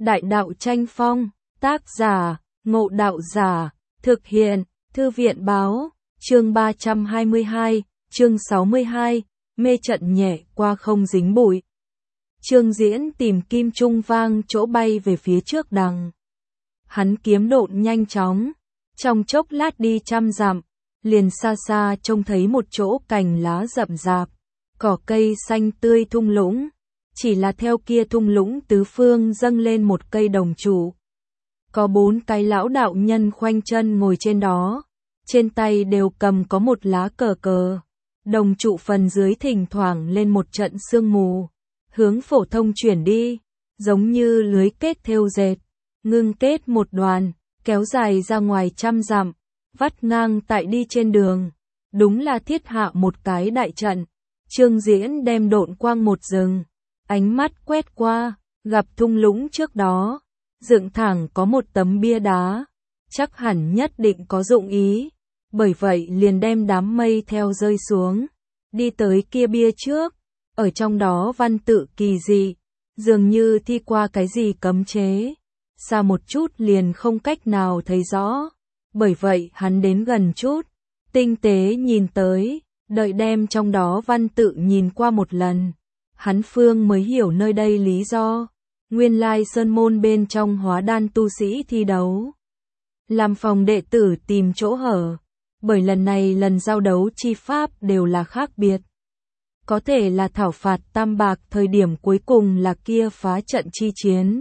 Đại đạo tranh phong, tác giả, Ngộ Đạo Giả, thực hiện, Thư viện báo, chương 322, chương 62, mê trận nhẹ qua không dính bụi. Trương Diễn tìm kim trung vang chỗ bay về phía trước đằng. Hắn kiếm độn nhanh chóng, trong chốc lát đi trăm dặm, liền xa xa trông thấy một chỗ cành lá rậm rạp, cỏ cây xanh tươi thung lũng. Chỉ là theo kia thung lũng tứ phương dâng lên một cây đồng trụ. Có 4 cái lão đạo nhân khoanh chân ngồi trên đó, trên tay đều cầm có một lá cờ cờ. Đồng trụ phần dưới thỉnh thoảng lên một trận sương mù, hướng phổ thông chuyển đi, giống như lưới kết thêu dệt, ngưng kết một đoàn, kéo dài ra ngoài trăm dặm, vắt ngang tại đi trên đường. Đúng là thiết hạ một cái đại trận. Trương Diễn đem độn quang một rừng, ánh mắt quét qua, gặp thung lũng trước đó, dựng thẳng có một tấm bia đá, chắc hẳn nhất định có dụng ý, bởi vậy liền đem đám mây theo rơi xuống, đi tới kia bia trước, ở trong đó văn tự kỳ dị, dường như thi qua cái gì cấm chế, xa một chút liền không cách nào thấy rõ, bởi vậy hắn đến gần chút, tinh tế nhìn tới, đợi đem trong đó văn tự nhìn qua một lần. Hắn phương mới hiểu nơi đây lý do, nguyên lai sơn môn bên trong hóa đan tu sĩ thi đấu. Làm phòng đệ tử tìm chỗ hở, bởi lần này lần giao đấu chi pháp đều là khác biệt. Có thể là thảo phạt Tam Bạc thời điểm cuối cùng là kia phá trận chi chiến.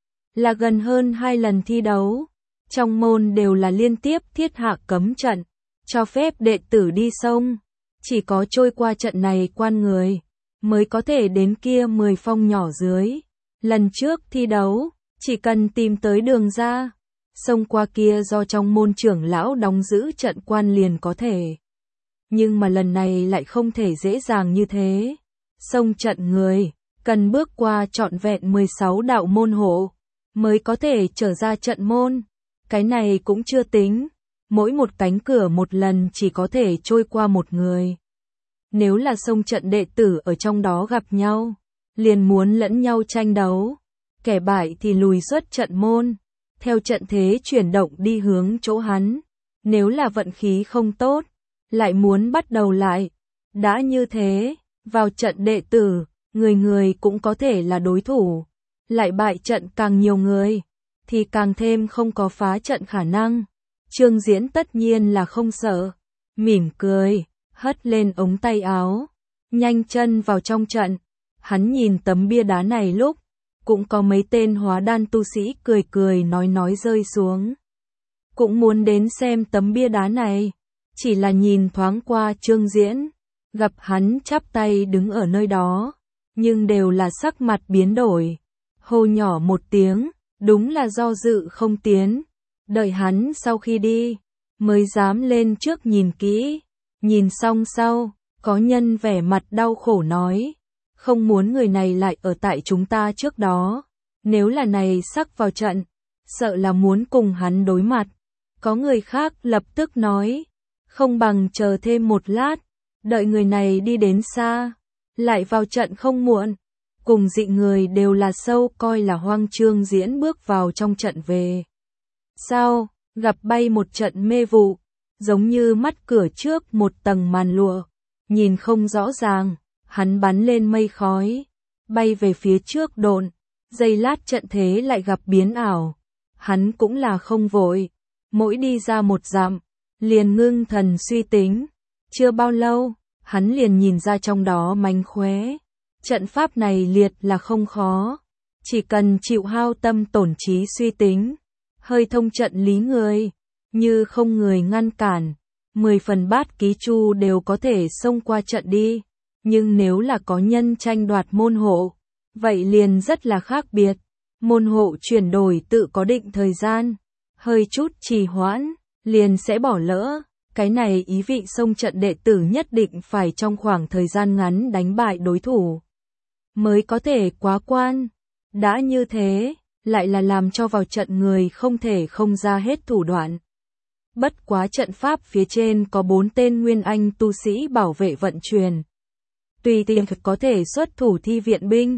Là gần hơn 2 lần thi đấu, trong môn đều là liên tiếp thiết hạ cấm trận, cho phép đệ tử đi sông, chỉ có trôi qua trận này quan người mới có thể đến kia 10 phong nhỏ dưới. Lần trước thi đấu, chỉ cần tìm tới đường ra, xông qua kia do trong môn trưởng lão đóng giữ trận quan liền có thể. Nhưng mà lần này lại không thể dễ dàng như thế. Xông trận người, cần bước qua trọn vẹn 16 đạo môn hộ, mới có thể trở ra trận môn. Cái này cũng chưa tính, mỗi một cánh cửa một lần chỉ có thể trôi qua một người. Nếu là xông trận đệ tử ở trong đó gặp nhau, liền muốn lẫn nhau tranh đấu, kẻ bại thì lùi xuất trận môn, theo trận thế chuyển động đi hướng chỗ hắn. Nếu là vận khí không tốt, lại muốn bắt đầu lại. Đã như thế, vào trận đệ tử, người người cũng có thể là đối thủ, lại bại trận càng nhiều người, thì càng thêm không có phá trận khả năng. Trương Diễn tất nhiên là không sợ, mỉm cười, hất lên ống tay áo, nhanh chân vào trong trận. Hắn nhìn tấm bia đá này lúc, cũng có mấy tên hóa đan tu sĩ cười cười nói rơi xuống. Cũng muốn đến xem tấm bia đá này, chỉ là nhìn thoáng qua Trương Diễn, gặp hắn chắp tay đứng ở nơi đó, nhưng đều là sắc mặt biến đổi, hô nhỏ một tiếng, đúng là do dự không tiến, đợi hắn sau khi đi, mới dám lên trước nhìn kỹ. Nhìn xong sau, có nhân vẻ mặt đau khổ nói, không muốn người này lại ở tại chúng ta trước đó, nếu là này sắc vào trận, sợ là muốn cùng hắn đối mặt. Có người khác lập tức nói, không bằng chờ thêm một lát, đợi người này đi đến xa, lại vào trận không muộn. Cùng dị người đều là sâu coi là hoang. Trương Diễn bước vào trong trận về sau, gặp bay một trận mê vụ, giống như mắt cửa trước một tầng màn lụa, nhìn không rõ ràng, hắn bắn lên mây khói, bay về phía trước độn, giây lát trận thế lại gặp biến ảo. Hắn cũng là không vội, mỗi đi ra một dặm, liền ngưng thần suy tính, chưa bao lâu, hắn liền nhìn ra trong đó mánh khóe. Trận pháp này liệt là không khó, chỉ cần chịu hao tâm tổn trí suy tính, hơi thông trận lý người, như không người ngăn cản, 10 phần bát ký chu đều có thể xông qua trận đi. Nhưng nếu là có nhân tranh đoạt môn hộ, vậy liền rất là khác biệt. Môn hộ chuyển đổi tự có định thời gian, hơi chút trì hoãn, liền sẽ bỏ lỡ. Cái này ý vị xông trận đệ tử nhất định phải trong khoảng thời gian ngắn đánh bại đối thủ, mới có thể quá quan. Đã như thế, lại là làm cho vào trận người không thể không ra hết thủ đoạn. Bất quá trận pháp phía trên có 4 tên nguyên anh tu sĩ bảo vệ vận chuyển. Tùy tiện có thể xuất thủ thi viện binh,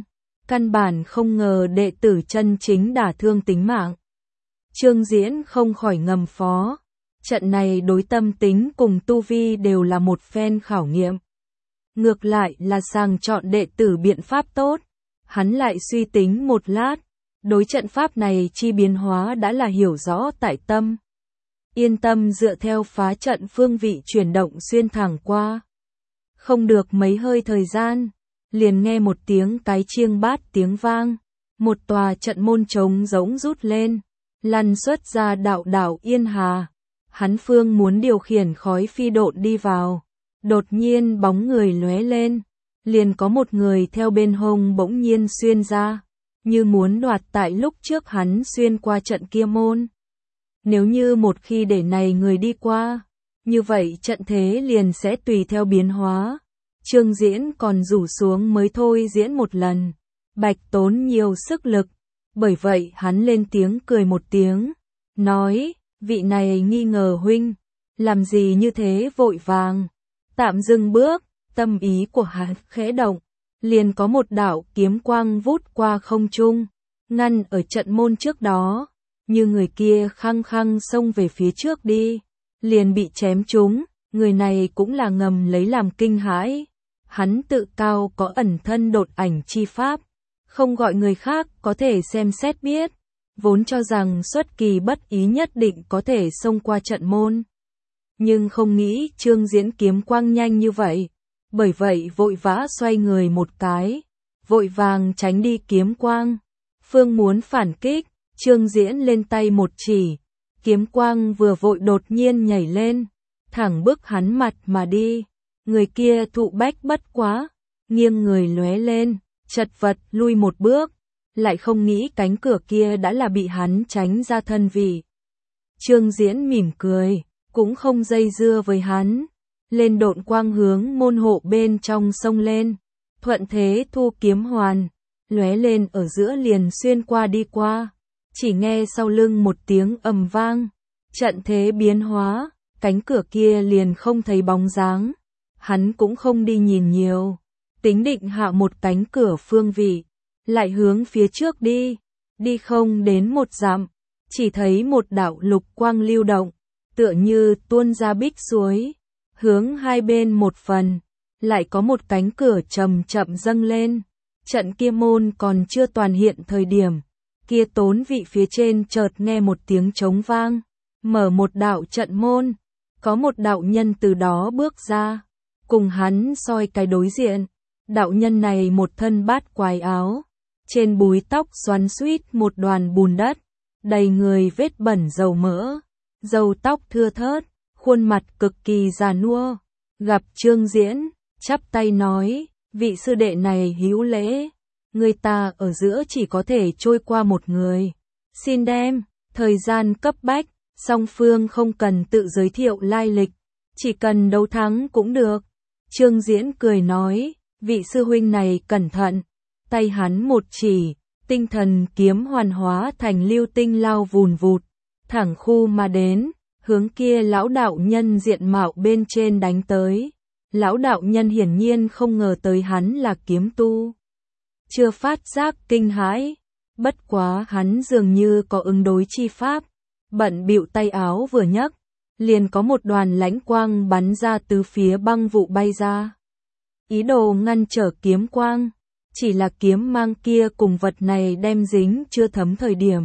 căn bản không ngờ đệ tử chân chính đả thương tính mạng. Trương Diễn không khỏi ngầm phó, trận này đối tâm tính cùng tu vi đều là một phen khảo nghiệm. Ngược lại là sàng chọn đệ tử biện pháp tốt, hắn lại suy tính một lát, đối trận pháp này chi biến hóa đã là hiểu rõ tại tâm. Yên tâm dựa theo phá trận phương vị chuyển động xuyên thẳng qua. Không được mấy hơi thời gian, liền nghe một tiếng cái chiêng bát tiếng vang, một tòa trận môn trống rỗng rút lên, lăn xuất ra đạo đảo Yên Hà. Hắn phương muốn điều khiển khói phi độn đi vào, đột nhiên bóng người lóe lên, liền có một người theo bên hông bỗng nhiên xuyên ra, như muốn đoạt tại lúc trước hắn xuyên qua trận kia môn. Nếu như một khi để này người đi qua, như vậy trận thế liền sẽ tùy theo biến hóa. Trương Diễn còn rủ xuống mới thôi diễn một lần, bạch tốn nhiều sức lực, bởi vậy hắn lên tiếng cười một tiếng, nói, vị này nghi ngờ huynh, làm gì như thế vội vàng, tạm dừng bước, tâm ý của hắn khẽ động, liền có một đạo kiếm quang vút qua không trung, ngăn ở trận môn trước đó, như người kia khăng khăng xông về phía trước đi, liền bị chém trúng, người này cũng là ngầm lấy làm kinh hãi, hắn tự cao có ẩn thân đột ảnh chi pháp, không gọi người khác có thể xem xét biết, vốn cho rằng xuất kỳ bất ý nhất định có thể xông qua trận môn. Nhưng không nghĩ Trương Diễn kiếm quang nhanh như vậy, bởi vậy vội vã xoay người một cái, vội vàng tránh đi kiếm quang. Phương muốn phản kích, Trương Diễn lên tay một chỉ, kiếm quang vừa vội đột nhiên nhảy lên, thẳng bước hắn mặt mà đi. Người kia thụ bách bất quá, nghiêng người lóe lên, chật vật lui một bước, lại không nghĩ cánh cửa kia đã là bị hắn tránh ra thân vị. Trương Diễn mỉm cười, cũng không dây dưa với hắn, lên độn quang hướng môn hộ bên trong xông lên, thuận thế thu kiếm hoàn, lóe lên ở giữa liền xuyên qua đi qua, chỉ nghe sau lưng một tiếng ầm vang, trận thế biến hóa, cánh cửa kia liền không thấy bóng dáng, hắn cũng không đi nhìn nhiều, tính định hạ một cánh cửa phương vị, lại hướng phía trước đi, đi không đến một dặm, chỉ thấy một đạo lục quang lưu động, tựa như tuôn ra bích suối, hướng hai bên một phần, lại có một cánh cửa chậm chậm dâng lên, trận kia môn còn chưa toàn hiện thời điểm, kia tốn vị phía trên chợt nghe một tiếng trống vang, mở một đạo trận môn, có một đạo nhân từ đó bước ra, cùng hắn soi cái đối diện, đạo nhân này một thân bát quái áo, trên búi tóc xoắn xuýt một đoàn bùn đất, đầy người vết bẩn dầu mỡ, râu tóc thưa thớt, khuôn mặt cực kỳ già nua, gặp Trương Diễn, chắp tay nói, vị sư đệ này hữu lễ, người ta ở giữa chỉ có thể trôi qua một người, xin đem, thời gian cấp bách, song phương không cần tự giới thiệu lai lịch, chỉ cần đấu thắng cũng được. Trương Diễn cười nói, vị sư huynh này cẩn thận, tay hắn một chỉ, tinh thần kiếm hoàn hóa thành lưu tinh lao vùn vụt, thẳng khu mà đến, hướng kia lão đạo nhân diện mạo bên trên đánh tới. Lão đạo nhân hiển nhiên không ngờ tới hắn là kiếm tu, chưa phát giác kinh hãi, bất quá hắn dường như có ứng đối chi pháp, bận bịu tay áo vừa nhấc, liền có một đoàn lãnh quang bắn ra từ phía băng vụ bay ra. Ý đồ ngăn trở kiếm quang, chỉ là kiếm mang kia cùng vật này đem dính chưa thấm thời điểm.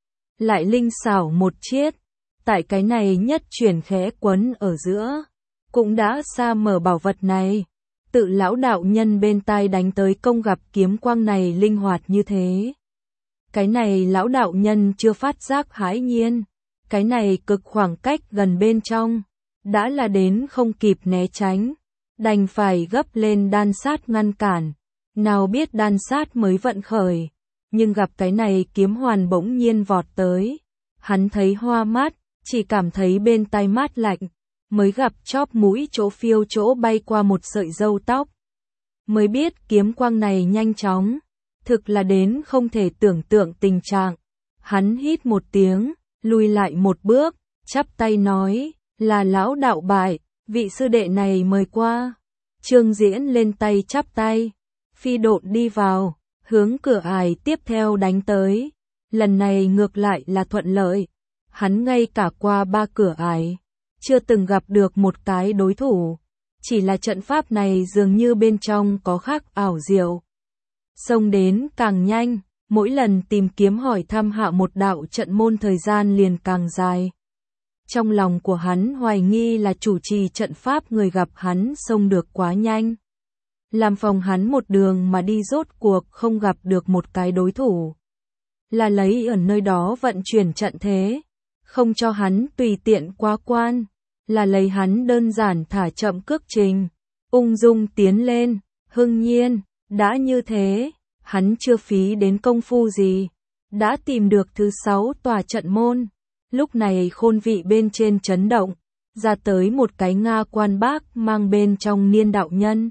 Lại linh xảo một chiết, tại cái này nhất chuyển khẽ quấn ở giữa, cũng đã xa mở bảo vật này. Tự lão đạo nhân bên tai đánh tới công gặp kiếm quang này linh hoạt như thế. Cái này lão đạo nhân chưa phát giác hãi nhiên, cái này cực khoảng cách gần bên trong, đã là đến không kịp né tránh, đành phải gấp lên đan sát ngăn cản, nào biết đan sát mới vận khởi, nhưng gặp cái này kiếm hoàn bỗng nhiên vọt tới, hắn thấy hoa mắt, chỉ cảm thấy bên tai mát lạnh, mới gặp chóp mũi chỗ phiêu chỗ bay qua một sợi râu tóc, mới biết kiếm quang này nhanh chóng, thực là đến không thể tưởng tượng tình trạng, hắn hít một tiếng, lùi lại một bước, chắp tay nói, là lão đạo bại, vị sư đệ này mời qua. Trương Diễn lên tay chắp tay, phi độn đi vào, hướng cửa ải tiếp theo đánh tới. Lần này ngược lại là thuận lợi. Hắn ngay cả qua 3 cửa ải, chưa từng gặp được một cái đối thủ. Chỉ là trận pháp này dường như bên trong có khác ảo diệu. Xông đến càng nhanh, mỗi lần tìm kiếm hỏi thăm hạ một đạo trận môn thời gian liền càng dài. Trong lòng của hắn hoài nghi là chủ trì trận pháp người gặp hắn xông được quá nhanh. Làm phòng hắn một đường mà đi rốt cuộc không gặp được một cái đối thủ. Là lấy ở nơi đó vận chuyển trận thế, không cho hắn tùy tiện qua quan. Là lấy hắn đơn giản thả chậm cước trình, ung dung tiến lên, hưng nhiên, đã như thế, hắn chưa phí đến công phu gì, đã tìm được thứ 6 tòa trận môn. Lúc này khôn vị bên trên chấn động, ra tới một cái Nga quan bác mang bên trong niên đạo nhân.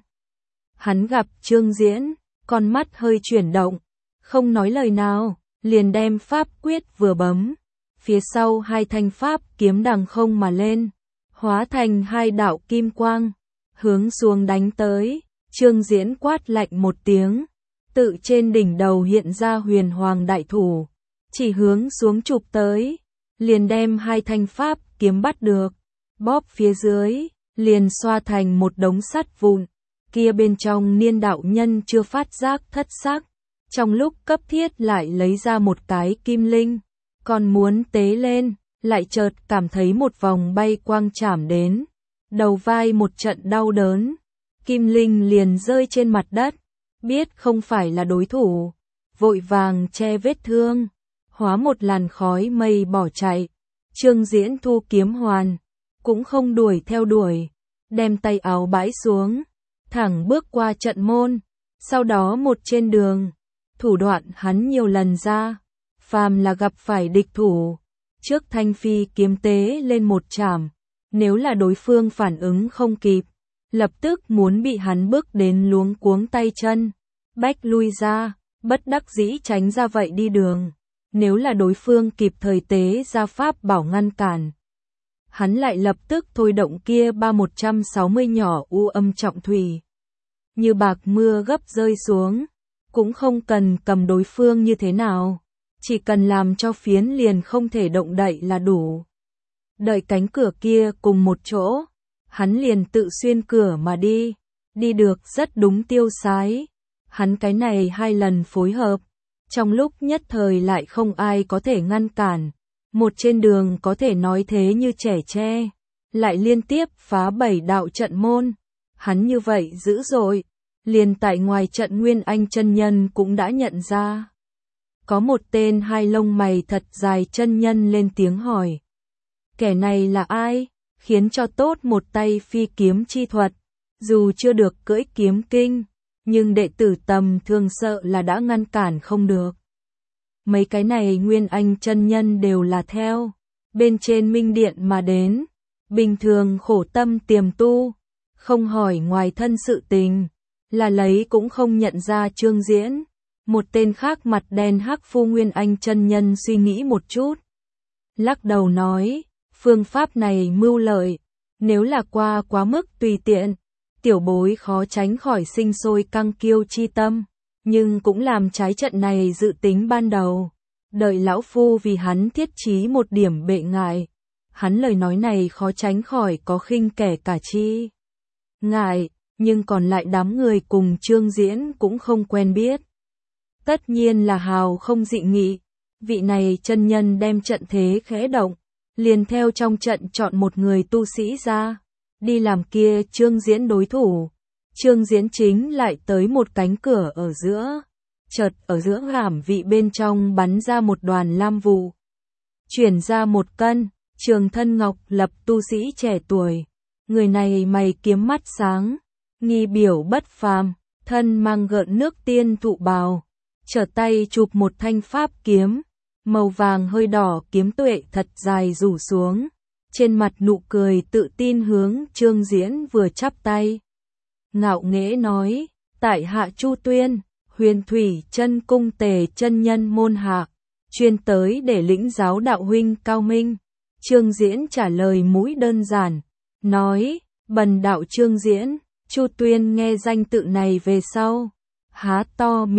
Hắn gặp Trương Diễn, con mắt hơi chuyển động, không nói lời nào, liền đem pháp quyết vừa bấm. Phía sau 2 thanh pháp kiếm đằng không mà lên, hóa thành 2 đạo kim quang, hướng xuống đánh tới. Trương Diễn quát lạnh một tiếng, tự trên đỉnh đầu hiện ra huyền hoàng đại thủ, chỉ hướng xuống chụp tới, liền đem 2 thanh pháp kiếm bắt được, bóp phía dưới, liền xoa thành một đống sắt vụn. Kia bên trong niên đạo nhân chưa phát giác thất sắc, trong lúc cấp thiết lại lấy ra một cái kim linh, còn muốn tế lên, lại chợt cảm thấy một vòng bay quang chạm đến, đầu vai một trận đau đớn, kim linh liền rơi trên mặt đất, biết không phải là đối thủ, vội vàng che vết thương, hóa một làn khói mây bỏ chạy. Trương Diễn thu kiếm hoàn, cũng không đuổi theo đuổi, đem tay áo bãi xuống, thẳng bước qua trận môn, sau đó một trên đường, thủ đoạn hắn nhiều lần ra, phàm là gặp phải địch thủ, trước thanh phi kiếm tế lên một chảm, nếu là đối phương phản ứng không kịp, lập tức muốn bị hắn bước đến luống cuống tay chân, bách lui ra, bất đắc dĩ tránh ra vậy đi đường. Nếu là đối phương kịp thời tế ra pháp bảo ngăn cản, hắn lại lập tức thôi động kia 160 nhỏ u âm trọng thủy. Như bạc mưa gấp rơi xuống, cũng không cần cầm đối phương như thế nào, chỉ cần làm cho phiến liền không thể động đậy là đủ. Đợi cánh cửa kia cùng một chỗ, hắn liền tự xuyên cửa mà đi được rất đúng tiêu sái. Hắn cái này 2 lần phối hợp, trong lúc nhất thời lại không ai có thể ngăn cản, một trên đường có thể nói thế như trẻ tre, lại liên tiếp phá 7 đạo trận môn, hắn như vậy dữ dội, liền tại ngoài trận Nguyên Anh chân nhân cũng đã nhận ra. Có một tên 2 lông mày thật dài chân nhân lên tiếng hỏi, kẻ này là ai, khiến cho tốt một tay phi kiếm chi thuật, dù chưa được cưỡi kiếm kinh, nhưng đệ tử tầm thường sợ là đã ngăn cản không được. Mấy cái này Nguyên Anh chân nhân đều là theo bên trên minh điện mà đến, bình thường khổ tâm tiềm tu, không hỏi ngoài thân sự tình, là lấy cũng không nhận ra Trương Diễn. Một tên khác mặt đen hắc phu Nguyên Anh chân nhân suy nghĩ một chút, lắc đầu nói, phương pháp này mưu lợi, nếu là qua quá mức tùy tiện, tiểu bối khó tránh khỏi sinh sôi căng kiêu chi tâm, nhưng cũng làm trái trận này dự tính ban đầu. Đợi lão phu vì hắn thiết trí một điểm bệ ngại, hắn lời nói này khó tránh khỏi có khinh kẻ cả chi ngại, nhưng còn lại đám người cùng Trương Diễn cũng không quen biết. Tất nhiên là hào không dị nghị, vị này chân nhân đem trận thế khẽ động, liền theo trong trận chọn một người tu sĩ ra, đi làm kia Trương Diễn đối thủ. Trương Diễn chính lại tới một cánh cửa ở giữa, chợt ở giữa hàm vị bên trong bắn ra một đoàn lam vụ, chuyển ra một cân, Trường Thân Ngọc Lập tu sĩ trẻ tuổi, người này mày kiếm mắt sáng, nghi biểu bất phàm, thân mang gợn nước tiên thụ bào, trở tay chụp một thanh pháp kiếm, màu vàng hơi đỏ kiếm tuệ thật dài rủ xuống, trên mặt nụ cười tự tin hướng Trương Diễn vừa chắp tay. Ngạo nghễ nói, tại hạ Chu Tuyên, Huyền Thủy Chân Cung Tề chân nhân môn hạ, chuyên tới để lĩnh giáo đạo huynh cao minh. Trương Diễn trả lời mũi đơn giản, nói, bần đạo Trương Diễn. Chu Tuyên nghe danh tự này về sau, há to miệng,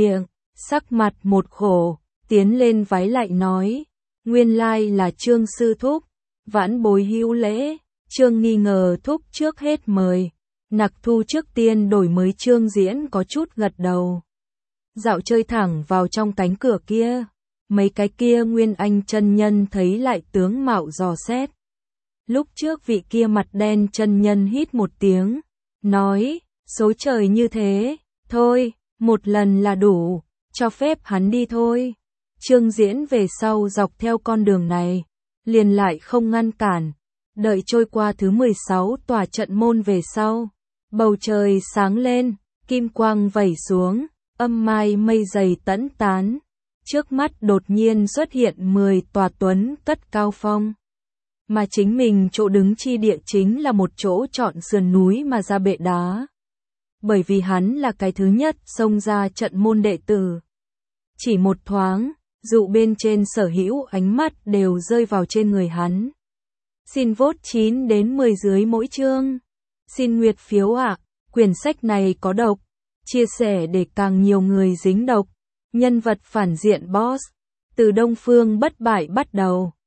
sắc mặt một khổ, tiến lên vái lại nói, nguyên lai là Trương sư thúc, vãn bối hữu lễ. Trương nghi ngờ thúc trước hết mời. Nặc Thu trước tiên đổi mới Trương Diễn có chút gật đầu. Dạo chơi thẳng vào trong cánh cửa kia. Mấy cái kia Nguyên Anh chân nhân thấy lại tướng mạo dò xét. Lúc trước vị kia mặt đen chân nhân hít một tiếng, nói, số trời như thế, thôi, một lần là đủ, cho phép hắn đi thôi. Trương Diễn về sau dọc theo con đường này, liền lại không ngăn cản. Đợi trôi qua thứ 16 tòa trận môn về sau, bầu trời sáng lên, kim quang vẩy xuống, âm mai mây dày tẫn tán. Trước mắt đột nhiên xuất hiện 10 tòa tuấn cất cao phong. Mà chính mình chỗ đứng chi địa chính là một chỗ chọn sườn núi mà ra bệ đá. Bởi vì hắn là cái thứ nhất xông ra trận môn đệ tử. Chỉ một thoáng, dụ bên trên sở hữu ánh mắt đều rơi vào trên người hắn. Xin vote 9 đến 10 dưới mỗi chương. Xin nguyệt phiếu ạ, quyển sách này có độc. Chia sẻ để càng nhiều người dính độc. Nhân vật phản diện boss. Từ Đông Phương bất bại bắt đầu.